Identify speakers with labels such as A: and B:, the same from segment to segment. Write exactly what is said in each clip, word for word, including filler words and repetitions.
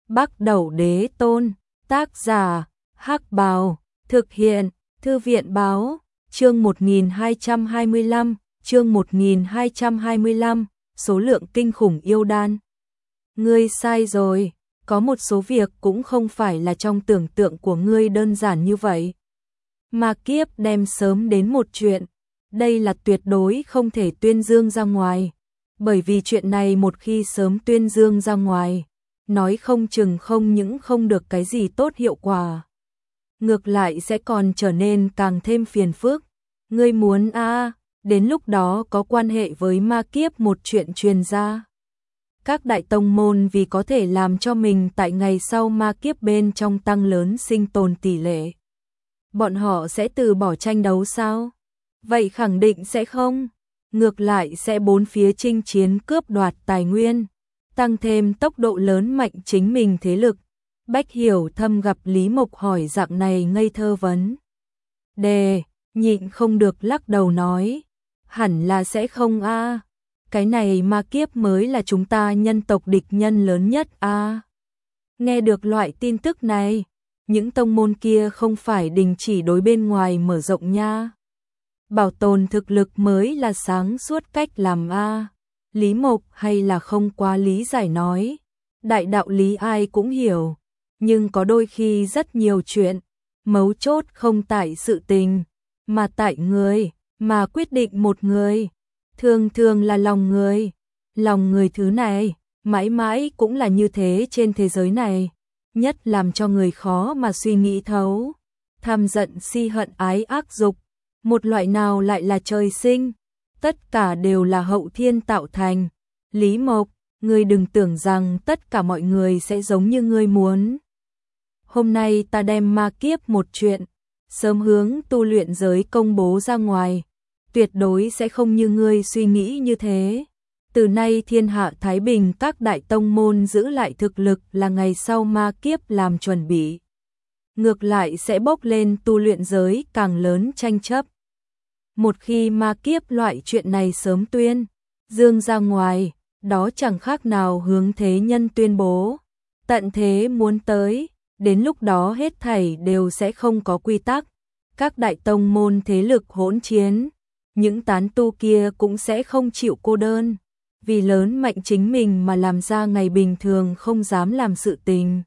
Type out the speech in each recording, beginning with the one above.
A: Bắc Đẩu Đế Tôn, tác giả, Hắc Bào, thực hiện, Thư viện Báo, chương một nghìn hai trăm hai mươi lăm, chương một nghìn hai trăm hai mươi lăm, số lượng kinh khủng yêu đan. Ngươi sai rồi, có một số việc cũng không phải là trong tưởng tượng của ngươi đơn giản như vậy. Ma kiếp đem sớm đến một chuyện, đây là tuyệt đối không thể tuyên dương ra ngoài, bởi vì chuyện này một khi sớm tuyên dương ra ngoài, nói không chừng không những không được cái gì tốt hiệu quả, ngược lại sẽ còn trở nên càng thêm phiền phức. Ngươi muốn a, à, đến lúc đó có quan hệ với ma kiếp một chuyện truyền ra. Các đại tông môn vì có thể làm cho mình tại ngày sau ma kiếp bên trong tăng lớn sinh tồn tỷ lệ, bọn họ sẽ từ bỏ tranh đấu sao? Vậy khẳng định sẽ không, ngược lại sẽ bốn phía chinh chiến cướp đoạt tài nguyên, tăng thêm tốc độ lớn mạnh chính mình thế lực. Bách Hiểu Thâm gặp Lý Mộc hỏi dạng này ngây thơ vấn đề, nhịn không được lắc đầu nói, hẳn là sẽ không a, à. Cái này ma kiếp mới là chúng ta nhân tộc địch nhân lớn nhất a. À. Nghe được loại tin tức này, những tông môn kia không phải đình chỉ đối bên ngoài mở rộng nha. Bảo tồn thực lực mới là sáng suốt cách làm a. À. Lý Mộc hay là không quá lý giải nói, đại đạo lý ai cũng hiểu, nhưng có đôi khi rất nhiều chuyện, mấu chốt không tại sự tình, mà tại người, mà quyết định một người, thường thường là lòng người. Lòng người thứ này, mãi mãi cũng là như thế trên thế giới này, nhất làm cho người khó mà suy nghĩ thấu. Tham giận si hận ái ác dục, một loại nào lại là trời sinh, tất cả đều là hậu thiên tạo thành. Lý Mộc, ngươi đừng tưởng rằng tất cả mọi người sẽ giống như ngươi muốn. Hôm nay ta đem ma kiếp một chuyện, sớm hướng tu luyện giới công bố ra ngoài, tuyệt đối sẽ không như ngươi suy nghĩ như thế. Từ nay thiên hạ thái bình, các đại tông môn giữ lại thực lực là ngày sau ma kiếp làm chuẩn bị. Ngược lại sẽ bốc lên tu luyện giới càng lớn tranh chấp. Một khi ma kiếp loại chuyện này sớm tuyên dương ra ngoài, đó chẳng khác nào hướng thế nhân tuyên bố tận thế muốn tới, đến lúc đó hết thảy đều sẽ không có quy tắc. Các đại tông môn thế lực hỗn chiến, những tán tu kia cũng sẽ không chịu cô đơn, vì lớn mạnh chính mình mà làm ra ngày bình thường không dám làm sự tình.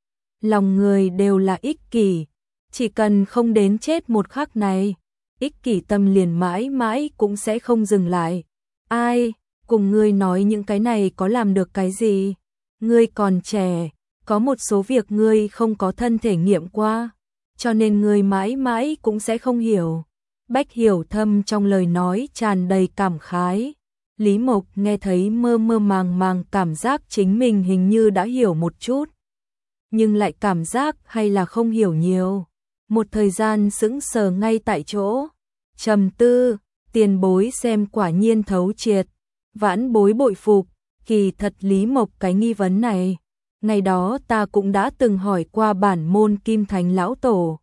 A: Lòng người đều là ích kỷ, chỉ cần không đến chết một khắc này, ích kỷ tâm liền mãi mãi cũng sẽ không dừng lại. Ai, cùng ngươi nói những cái này có làm được cái gì? Ngươi còn trẻ, có một số việc ngươi không có thân thể nghiệm qua, cho nên ngươi mãi mãi cũng sẽ không hiểu. Bách Hiểu Thâm trong lời nói tràn đầy cảm khái. Lý Mộc nghe thấy mơ mơ màng màng, cảm giác chính mình hình như đã hiểu một chút, nhưng lại cảm giác hay là không hiểu nhiều. Một thời gian sững sờ ngay tại chỗ, trầm tư, tiền bối xem quả nhiên thấu triệt, vãn bối bội phục. Kỳ thật Lý Mộc cái nghi vấn này, ngày đó ta cũng đã từng hỏi qua bản môn Kim Thánh lão tổ,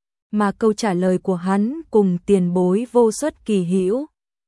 A: mà câu trả lời của hắn cùng tiền bối vô xuất kỳ hữu.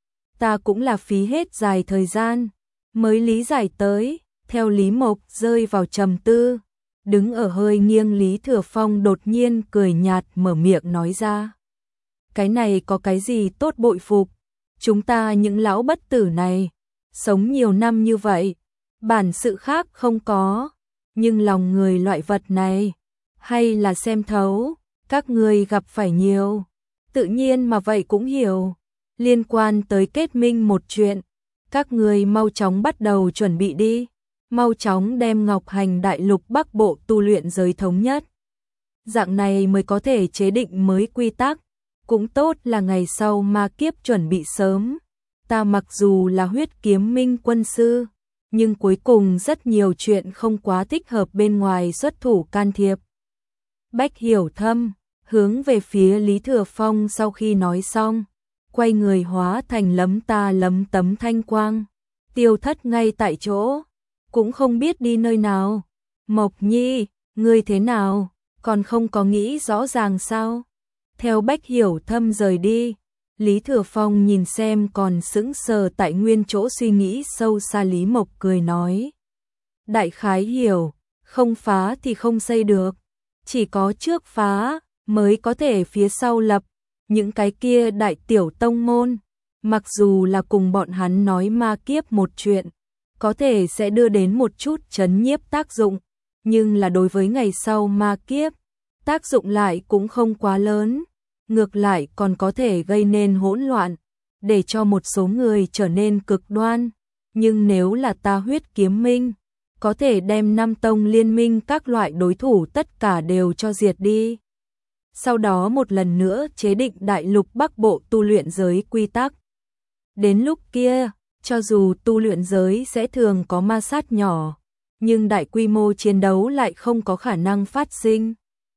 A: Ta cũng là phí hết dài thời gian mới lý giải tới. Theo Lý Mộc rơi vào trầm tư, đứng ở hơi nghiêng Lý Thừa Phong đột nhiên cười nhạt mở miệng nói ra, cái này có cái gì tốt bội phục, chúng ta những lão bất tử này sống nhiều năm như vậy, bản sự khác không có, nhưng lòng người loại vật này hay là xem thấu. Các người gặp phải nhiều, tự nhiên mà vậy cũng hiểu. Liên quan tới kết minh một chuyện, các người mau chóng bắt đầu chuẩn bị đi, mau chóng đem Ngọc Hành đại lục Bắc Bộ tu luyện giới thống nhất. Dạng này mới có thể chế định mới quy tắc, cũng tốt là ngày sau ma kiếp chuẩn bị sớm. Ta mặc dù là huyết kiếm minh quân sư, nhưng cuối cùng rất nhiều chuyện không quá thích hợp bên ngoài xuất thủ can thiệp. Bách Hiểu Thâm hướng về phía Lý Thừa Phong sau khi nói xong, quay người hóa thành lấm ta lấm tấm thanh quang, tiêu thất ngay tại chỗ, cũng không biết đi nơi nào. Mộc Nhi, ngươi thế nào, còn không có nghĩ rõ ràng sao? Theo Bách Hiểu Thâm rời đi, Lý Thừa Phong nhìn xem còn sững sờ tại nguyên chỗ suy nghĩ sâu xa Lý Mộc cười nói, đại khái hiểu, không phá thì không xây được, chỉ có trước phá mới có thể phía sau lập. Những cái kia đại tiểu tông môn, mặc dù là cùng bọn hắn nói ma kiếp một chuyện, có thể sẽ đưa đến một chút chấn nhiếp tác dụng, nhưng là đối với ngày sau ma kiếp, tác dụng lại cũng không quá lớn, ngược lại còn có thể gây nên hỗn loạn, để cho một số người trở nên cực đoan. Nhưng nếu là ta Huyết Kiếm Minh, có thể đem năm tông liên minh các loại đối thủ tất cả đều cho diệt đi. Sau đó một lần nữa chế định đại lục Bắc Bộ tu luyện giới quy tắc. Đến lúc kia, cho dù tu luyện giới sẽ thường có ma sát nhỏ, nhưng đại quy mô chiến đấu lại không có khả năng phát sinh.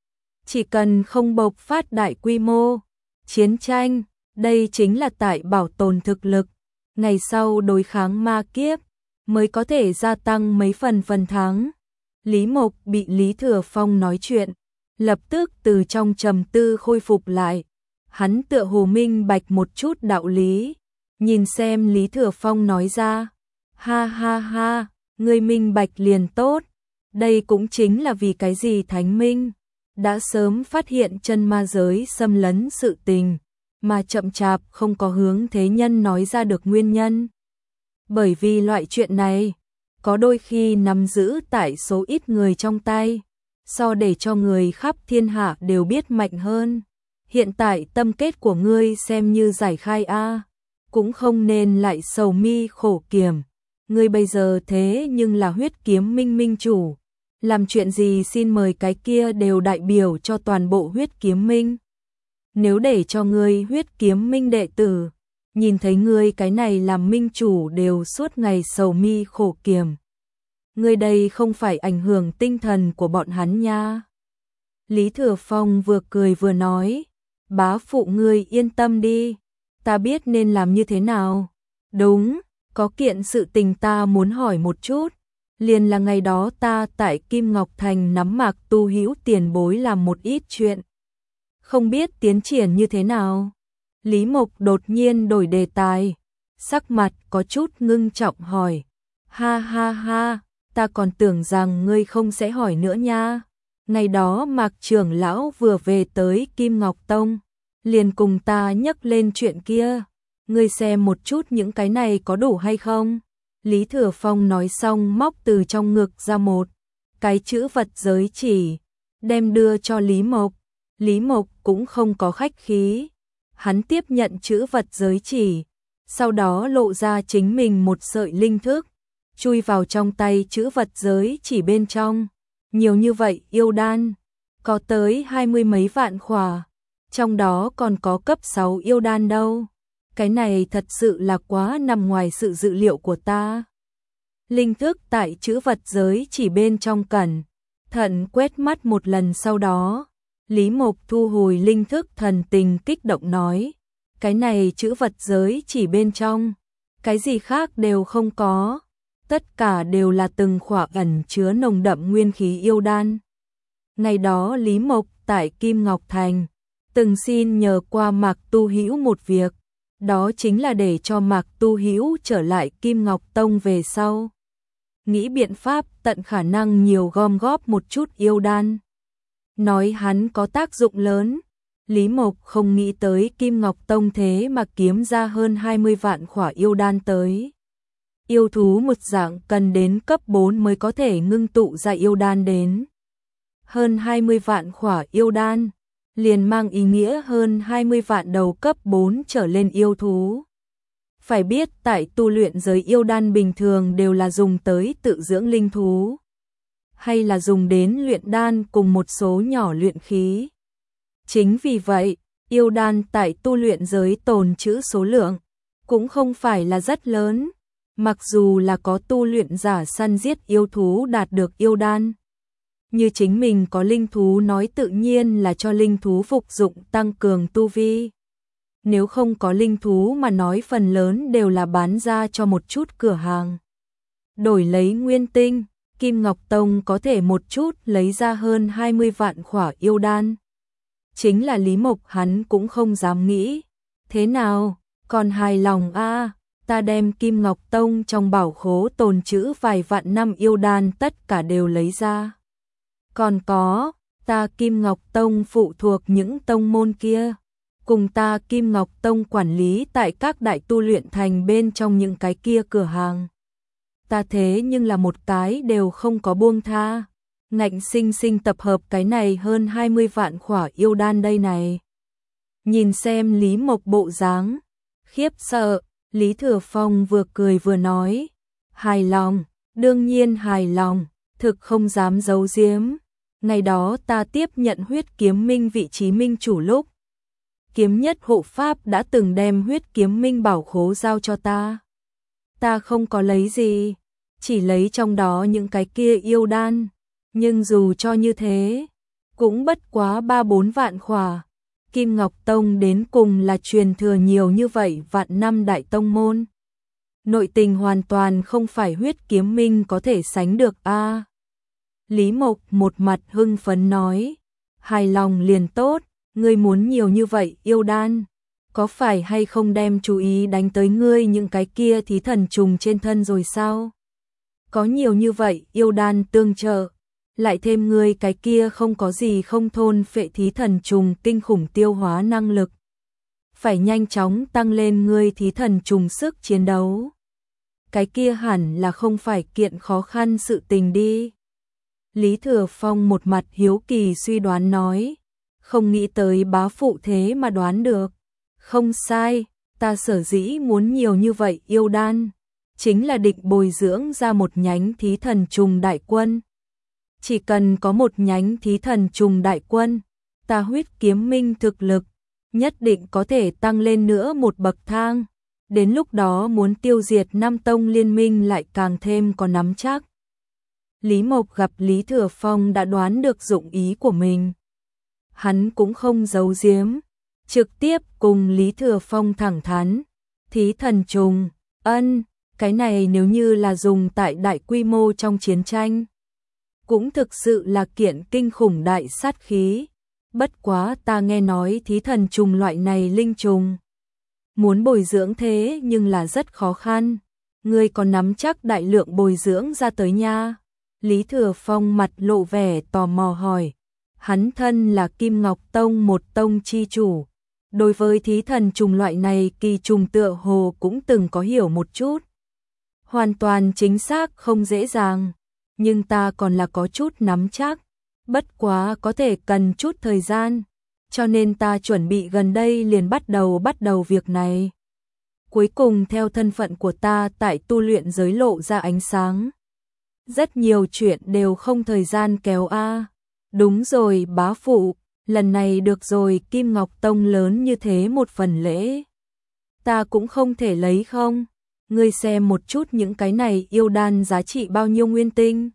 A: Chỉ cần không bộc phát đại quy mô chiến tranh, đây chính là tại bảo tồn thực lực, ngày sau đối kháng ma kiếp mới có thể gia tăng mấy phần phần thắng. Lý Mộc bị Lý Thừa Phong nói chuyện, lập tức từ trong trầm tư khôi phục lại. Hắn tựa hồ minh bạch một chút đạo lý, nhìn xem Lý Thừa Phong nói ra, ha ha ha, ngươi minh bạch liền tốt, đây cũng chính là vì cái gì Thánh Minh đã sớm phát hiện chân ma giới xâm lấn sự tình, mà chậm chạp không có hướng thế nhân nói ra được nguyên nhân. Bởi vì loại chuyện này, có đôi khi nắm giữ tại số ít người trong tay, so để cho người khắp thiên hạ đều biết mạnh hơn. Hiện tại tâm kết của ngươi xem như giải khai a, cũng không nên lại sầu mi khổ kiểm. Ngươi bây giờ thế nhưng là Huyết Kiếm Minh minh chủ, làm chuyện gì xin mời cái kia đều đại biểu cho toàn bộ Huyết Kiếm Minh. Nếu để cho ngươi Huyết Kiếm Minh đệ tử, nhìn thấy ngươi cái này làm minh chủ đều suốt ngày sầu mi khổ kiểm, ngươi đây không phải ảnh hưởng tinh thần của bọn hắn nha. Lý Thừa Phong vừa cười vừa nói, bá phụ ngươi yên tâm đi, ta biết nên làm như thế nào. Đúng, có kiện sự tình ta muốn hỏi một chút, liền là ngày đó ta tại Kim Ngọc Thành nắm Mạc Tu Hữu tiền bối làm một ít chuyện, không biết tiến triển như thế nào. Lý Mộc đột nhiên đổi đề tài, sắc mặt có chút ngưng trọng hỏi, ha ha ha, ta còn tưởng rằng ngươi không sẽ hỏi nữa nha. Ngày đó Mạc trưởng lão vừa về tới Kim Ngọc Tông, liền cùng ta nhắc lên chuyện kia, ngươi xem một chút những cái này có đủ hay không. Lý Thừa Phong nói xong móc từ trong ngực ra một cái chữ vật giới chỉ, đem đưa cho Lý Mộc. Lý Mộc cũng không có khách khí, hắn tiếp nhận chữ vật giới chỉ, sau đó lộ ra chính mình một sợi linh thức, chui vào trong tay chữ vật giới chỉ bên trong. Nhiều như vậy yêu đan, có tới hai mươi mấy vạn khỏa, trong đó còn có cấp sáu yêu đan đâu. Cái này thật sự là quá nằm ngoài sự dự liệu của ta. Linh thức tại chữ vật giới chỉ bên trong cẩn thận quét mắt một lần, sau đó Lý Mộc thu hồi linh thức, thần tình kích động nói, cái này chữ vật giới chỉ bên trong, cái gì khác đều không có, tất cả đều là từng khỏa ẩn chứa nồng đậm nguyên khí yêu đan. Ngày đó Lý Mộc tại Kim Ngọc Thành từng xin nhờ qua Mạc Tu Hữu một việc, đó chính là để cho Mạc Tu Hữu trở lại Kim Ngọc Tông về sau, nghĩ biện pháp tận khả năng nhiều gom góp một chút yêu đan. Nói hắn có tác dụng lớn, Lý Mộc không nghĩ tới Kim Ngọc Tông thế mà kiếm ra hơn hai mươi vạn khỏa yêu đan tới. Yêu thú một dạng cần đến cấp bốn mới có thể ngưng tụ ra yêu đan đến. Hơn hai mươi vạn khỏa yêu đan, liền mang ý nghĩa hơn hai mươi vạn đầu cấp bốn trở lên yêu thú. Phải biết tại tu luyện giới yêu đan bình thường đều là dùng tới tự dưỡng linh thú, hay là dùng đến luyện đan cùng một số nhỏ luyện khí. Chính vì vậy, yêu đan tại tu luyện giới tồn trữ số lượng cũng không phải là rất lớn. Mặc dù là có tu luyện giả săn giết yêu thú đạt được yêu đan, như chính mình có linh thú nói tự nhiên là cho linh thú phục dụng tăng cường tu vi. Nếu không có linh thú mà nói phần lớn đều là bán ra cho một chút cửa hàng, đổi lấy nguyên tinh. Kim Ngọc Tông có thể một chút lấy ra hơn hai mươi vạn khỏa yêu đan. Chính là Lý Mộc hắn cũng không dám nghĩ. Thế nào, còn hài lòng a? À, ta đem Kim Ngọc Tông trong bảo khố tồn trữ vài vạn năm yêu đan tất cả đều lấy ra. Còn có, ta Kim Ngọc Tông phụ thuộc những tông môn kia, cùng ta Kim Ngọc Tông quản lý tại các đại tu luyện thành bên trong những cái kia cửa hàng. Ta thế nhưng là một cái đều không có buông tha, ngạnh sinh sinh tập hợp cái này hơn hai mươi vạn khỏa yêu đan đây này. Nhìn xem Lý Mộc bộ dáng khiếp sợ, Lý Thừa Phong vừa cười vừa nói, hài lòng, đương nhiên hài lòng, thực không dám giấu giếm. Ngày đó ta tiếp nhận huyết kiếm minh vị trí minh chủ lúc, kiếm nhất hộ pháp đã từng đem huyết kiếm minh bảo khố giao cho ta. Ta không có lấy gì, chỉ lấy trong đó những cái kia yêu đan, nhưng dù cho như thế, cũng bất quá ba bốn vạn khỏa. Kim Ngọc Tông đến cùng là truyền thừa nhiều như vậy vạn năm đại tông môn. Nội tình hoàn toàn không phải huyết kiếm minh có thể sánh được a. Lý Mộc một mặt hưng phấn nói, hài lòng liền tốt, ngươi muốn nhiều như vậy yêu đan, có phải hay không đem chú ý đánh tới ngươi những cái kia thí thần trùng trên thân rồi sao? Có nhiều như vậy yêu đan tương trợ, lại thêm ngươi cái kia không có gì không thôn phệ thí thần trùng kinh khủng tiêu hóa năng lực. Phải nhanh chóng tăng lên ngươi thí thần trùng sức chiến đấu. Cái kia hẳn là không phải kiện khó khăn sự tình đi. Lý Thừa Phong một mặt hiếu kỳ suy đoán nói, không nghĩ tới bá phụ thế mà đoán được. Không sai, ta sở dĩ muốn nhiều như vậy yêu đan, chính là định bồi dưỡng ra một nhánh thí thần trùng đại quân. Chỉ cần có một nhánh thí thần trùng đại quân, ta huyết kiếm minh thực lực, nhất định có thể tăng lên nữa một bậc thang. Đến lúc đó muốn tiêu diệt Nam Tông liên minh lại càng thêm có nắm chắc. Lý Mộc gặp Lý Thừa Phong đã đoán được dụng ý của mình. Hắn cũng không giấu giếm, trực tiếp cùng Lý Thừa Phong thẳng thắn. Thí thần trùng, ân, cái này nếu như là dùng tại đại quy mô trong chiến tranh, cũng thực sự là kiện kinh khủng đại sát khí. Bất quá ta nghe nói thí thần trùng loại này linh trùng, muốn bồi dưỡng thế nhưng là rất khó khăn. Ngươi còn nắm chắc đại lượng bồi dưỡng ra tới nha? Lý Thừa Phong mặt lộ vẻ tò mò hỏi. Hắn thân là Kim Ngọc Tông một tông chi chủ, đối với thí thần trùng loại này kỳ trùng tựa hồ cũng từng có hiểu một chút. Hoàn toàn chính xác không dễ dàng, nhưng ta còn là có chút nắm chắc, bất quá có thể cần chút thời gian, cho nên ta chuẩn bị gần đây liền bắt đầu bắt đầu việc này. Cuối cùng theo thân phận của ta tại tu luyện giới lộ ra ánh sáng. Rất nhiều chuyện đều không thời gian kéo a. Đúng rồi bá phụ, lần này được rồi, Kim Ngọc Tông lớn như thế một phần lễ, ta cũng không thể lấy không? Ngươi xem một chút những cái này yêu đan giá trị bao nhiêu nguyên tinh,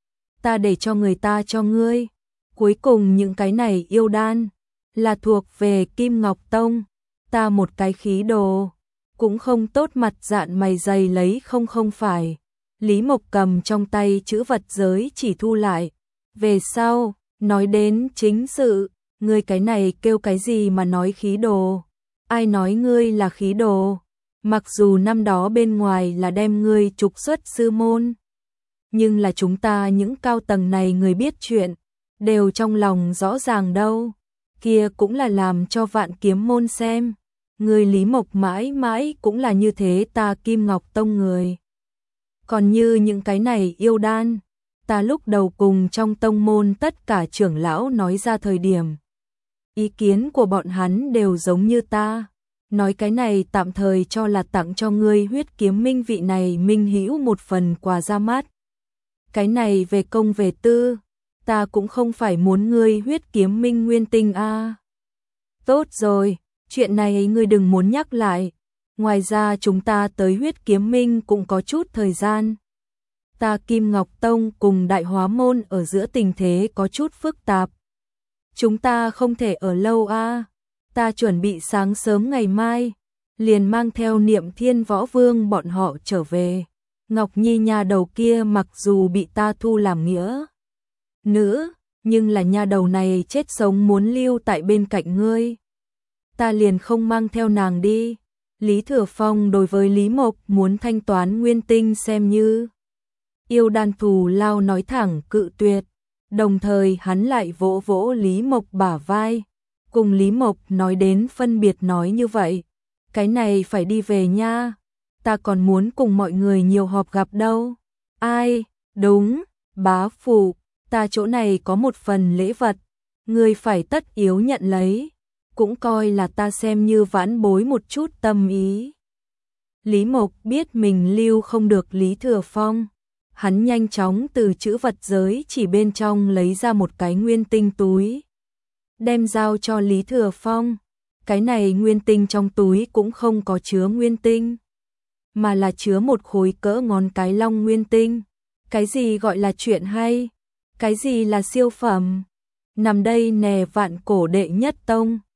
A: ta để cho người ta cho ngươi. Cuối cùng những cái này yêu đan là thuộc về Kim Ngọc Tông, ta một cái khí đồ cũng không tốt mặt dạn mày dày lấy không không phải. Lý Mộc cầm trong tay chữ vật giới chỉ thu lại. Về sau, nói đến chính sự, ngươi cái này kêu cái gì mà nói khí đồ? Ai nói ngươi là khí đồ? Mặc dù năm đó bên ngoài là đem ngươi trục xuất sư môn, nhưng là chúng ta những cao tầng này người biết chuyện, đều trong lòng rõ ràng đâu. Kia cũng là làm cho Vạn Kiếm môn xem. Ngươi Lý Mộc mãi mãi cũng là như thế, ta Kim Ngọc Tông người. Còn như những cái này yêu đan, ta lúc đầu cùng trong tông môn tất cả trưởng lão nói ra thời điểm, ý kiến của bọn hắn đều giống như ta, nói cái này tạm thời cho là tặng cho ngươi huyết kiếm minh vị này minh hữu một phần quà ra mắt. Cái này về công về tư, ta cũng không phải muốn ngươi huyết kiếm minh nguyên tinh a. Tốt rồi, chuyện này ngươi đừng muốn nhắc lại. Ngoài ra chúng ta tới huyết kiếm minh cũng có chút thời gian. Ta Kim Ngọc Tông cùng Đại Hóa Môn ở giữa tình thế có chút phức tạp. Chúng ta không thể ở lâu a. Ta chuẩn bị sáng sớm ngày mai, liền mang theo Niệm Thiên Võ Vương bọn họ trở về. Ngọc Nhi nha đầu kia mặc dù bị ta thu làm nghĩa nữ, nhưng là nha đầu này chết sống muốn lưu tại bên cạnh ngươi. Ta liền không mang theo nàng đi. Lý Thừa Phong đối với Lý Mộc muốn thanh toán nguyên tinh xem như yêu đan thù lao nói thẳng cự tuyệt. Đồng thời hắn lại vỗ vỗ Lý Mộc bả vai, cùng Lý Mộc nói đến phân biệt nói như vậy, cái này phải đi về nha, ta còn muốn cùng mọi người nhiều họp gặp đâu. Ai, đúng, bá phụ, ta chỗ này có một phần lễ vật, ngươi phải tất yếu nhận lấy, cũng coi là ta xem như vãn bối một chút tâm ý. Lý Mộc biết mình lưu không được Lý Thừa Phong, hắn nhanh chóng từ chữ vật giới chỉ bên trong lấy ra một cái nguyên tinh túi, đem giao cho Lý Thừa Phong. Cái này nguyên tinh trong túi cũng không có chứa nguyên tinh, mà là chứa một khối cỡ ngón cái long nguyên tinh. Cái gì gọi là chuyện hay? Cái gì là siêu phẩm? Nằm đây nè vạn cổ đệ nhất tông,